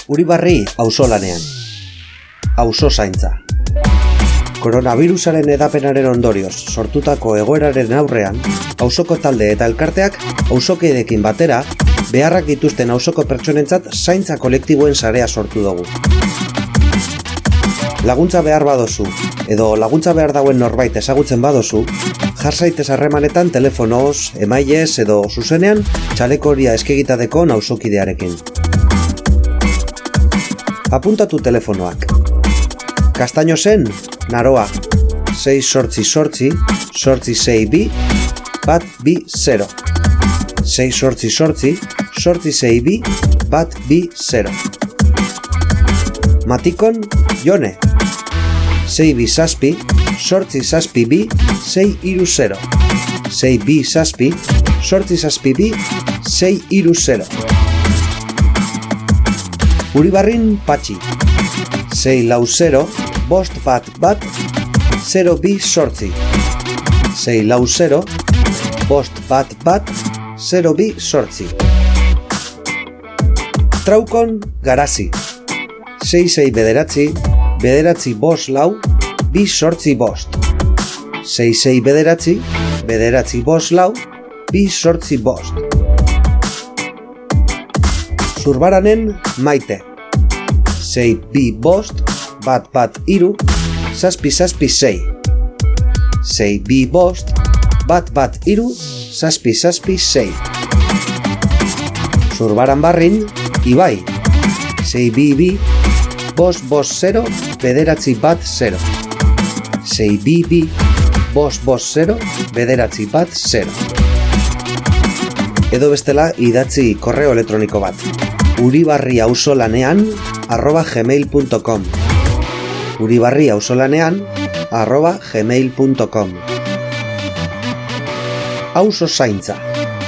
Uribarri auzolanean. Auzo zaintza. Koronavirusaren edapenaren ondorioz sortutako egoeraren aurrean, auzoko talde eta elkarteak auzokideekin batera beharrak dituzten auzoko pertsonentzat zaintza kolektiboen sarea sortu dugu. Laguntza behar badozu, edo laguntza behar dauen norbait ezagutzen badozu, jar zaitez harremanetan telefonoz, emailez edo zuzenean txalekoria eskegitadeko auzokidearekin. Apuntatu telefonoak. Castaño zen, Naroa, 688 862 120. 688 862 120. Matikon, Jone, 627 862 630. 627 862 630. Uribarrin Patxi, 640 511 028. 640 511 028. Traukon Garazi, 669 945 285. 669 945 285. Zurbaranen Maite, 625 113 776. 625 113 776. Zurbaran Barrin Ibai, 622 550 910. 622 550 910. Edo bestela idatzi korreo elektroniko bat, uribarriauzolanean@gmail.com. uribarriauzolanean@gmail.com. Auzo zaintza.